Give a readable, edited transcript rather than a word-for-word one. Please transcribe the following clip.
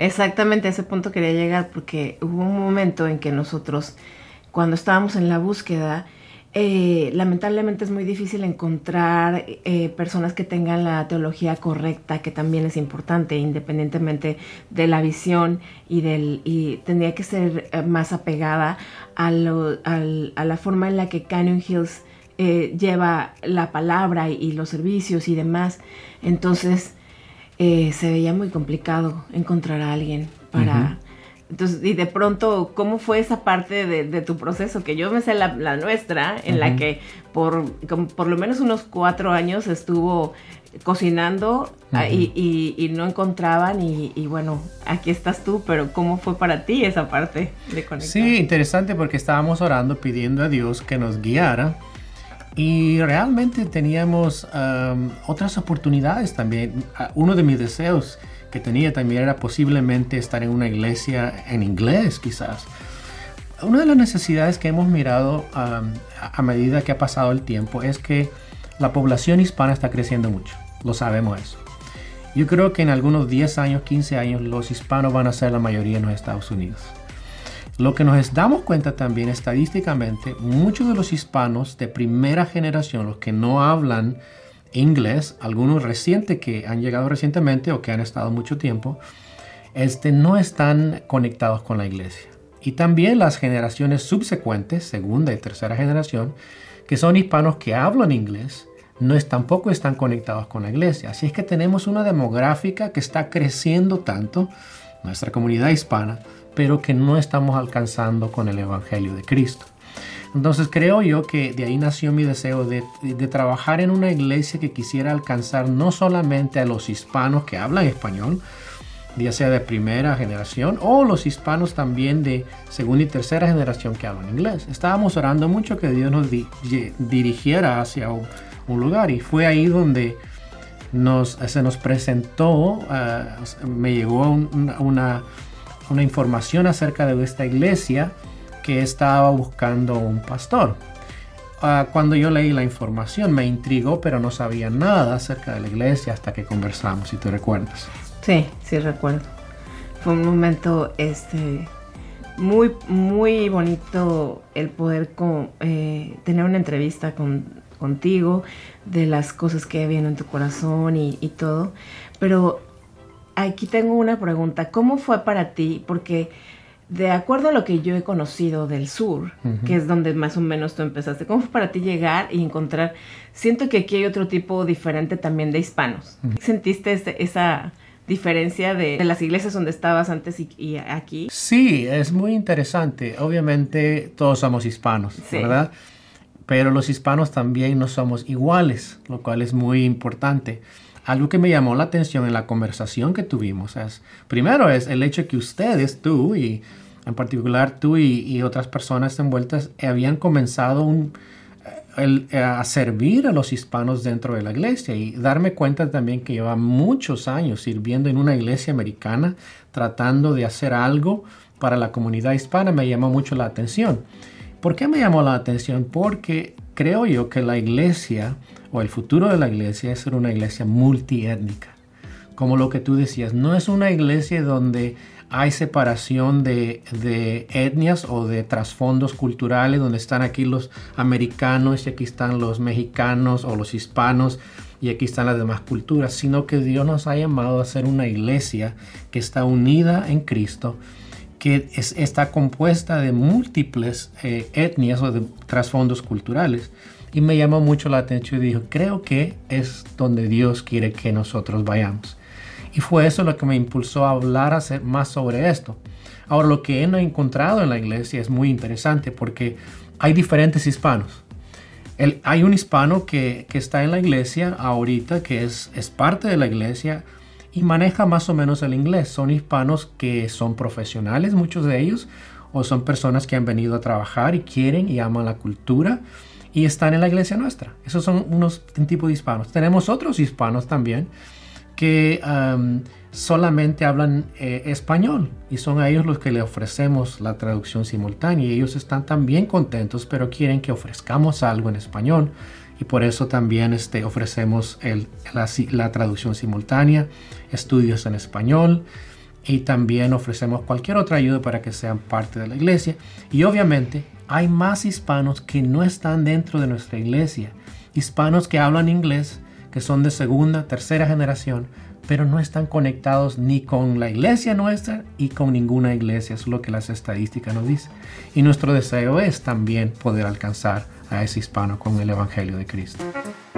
Exactamente a ese punto quería llegar porque hubo un momento en que nosotros, cuando estábamos en la búsqueda, lamentablemente es muy difícil encontrar personas que tengan la teología correcta, que también es importante, independientemente de la visión y tendría que ser más apegada a la forma en la que Canyon Hills lleva la palabra y los servicios y demás. Entonces se veía muy complicado encontrar a alguien para... Entonces, y de pronto, ¿cómo fue esa parte de tu proceso? Que yo me sé la nuestra, en la que por lo menos unos 4 años estuvo cocinando y no encontraban y bueno, aquí estás tú, pero ¿cómo fue para ti esa parte de conectar? Sí, interesante porque estábamos orando, pidiendo a Dios que nos guiara. Y realmente teníamos otras oportunidades también. Uno de mis deseos que tenía también era posiblemente estar en una iglesia en inglés, quizás. Una de las necesidades que hemos mirado a medida que ha pasado el tiempo es que la población hispana está creciendo mucho. Lo sabemos eso. Yo creo que en algunos 10 años, 15 años, los hispanos van a ser la mayoría en los Estados Unidos. Lo que nos damos cuenta también estadísticamente, muchos de los hispanos de primera generación, los que no hablan inglés, algunos recientes que han llegado recientemente o que han estado mucho tiempo, no están conectados con la iglesia. Y también las generaciones subsecuentes, segunda y tercera generación, que son hispanos que hablan inglés, tampoco están conectados con la iglesia. Así es que tenemos una demográfica que está creciendo tanto, nuestra comunidad hispana, pero que no estamos alcanzando con el Evangelio de Cristo. Entonces creo yo que de ahí nació mi deseo de trabajar en una iglesia que quisiera alcanzar no solamente a los hispanos que hablan español, ya sea de primera generación, o los hispanos también de segunda y tercera generación que hablan inglés. Estábamos orando mucho que Dios nos dirigiera hacia un lugar, y fue ahí donde se nos presentó, me llegó una información acerca de esta iglesia que estaba buscando un pastor. Cuando yo leí la información me intrigó, pero no sabía nada acerca de la iglesia hasta que conversamos, si tú recuerdas. Sí, sí recuerdo. Fue un momento muy, muy bonito el poder tener una entrevista contigo, de las cosas que vienen en tu corazón y todo. Pero aquí tengo una pregunta. ¿Cómo fue para ti? Porque de acuerdo a lo que yo he conocido del sur, que es donde más o menos tú empezaste, ¿cómo fue para ti llegar y encontrar? Siento que aquí hay otro tipo diferente también de hispanos. ¿Sentiste esa diferencia de las iglesias donde estabas antes y aquí? Sí, es muy interesante. Obviamente todos somos hispanos, sí, ¿verdad? Pero los hispanos también no somos iguales, lo cual es muy importante. Algo que me llamó la atención en la conversación que tuvimos primero es el hecho que ustedes, tú y en particular tú y otras personas envueltas, habían comenzado a servir a los hispanos dentro de la iglesia, y darme cuenta también que lleva muchos años sirviendo en una iglesia americana, tratando de hacer algo para la comunidad hispana. Me llamó mucho la atención. ¿Por qué me llamó la atención? Porque creo yo que la iglesia, o el futuro de la iglesia, es ser una iglesia multiétnica. Como lo que tú decías, no es una iglesia donde hay separación de etnias o de trasfondos culturales, donde están aquí los americanos y aquí están los mexicanos o los hispanos y aquí están las demás culturas, sino que Dios nos ha llamado a ser una iglesia que está unida en Cristo, que está compuesta de múltiples etnias o de trasfondos culturales. Y me llamó mucho la atención y dijo, creo que es donde Dios quiere que nosotros vayamos. Y fue eso lo que me impulsó a hablar más sobre esto. Ahora, lo que he encontrado en la iglesia es muy interesante porque hay diferentes hispanos. Hay un hispano que está en la iglesia ahorita, que es parte de la iglesia y maneja más o menos el inglés. Son hispanos que son profesionales, muchos de ellos, o son personas que han venido a trabajar y quieren y aman la cultura y están en la iglesia nuestra. Esos son un tipo de hispanos. Tenemos otros hispanos también que solamente hablan español, y son a ellos los que le ofrecemos la traducción simultánea, y ellos están también contentos, pero quieren que ofrezcamos algo en español, y por eso también ofrecemos la traducción simultánea, estudios en español, y también ofrecemos cualquier otra ayuda para que sean parte de la iglesia. Y obviamente hay más hispanos que no están dentro de nuestra iglesia, hispanos que hablan inglés, que son de segunda, tercera generación, pero no están conectados ni con la iglesia nuestra y con ninguna iglesia. Eso es lo que las estadísticas nos dicen. Y nuestro deseo es también poder alcanzar a ese hispano con el Evangelio de Cristo.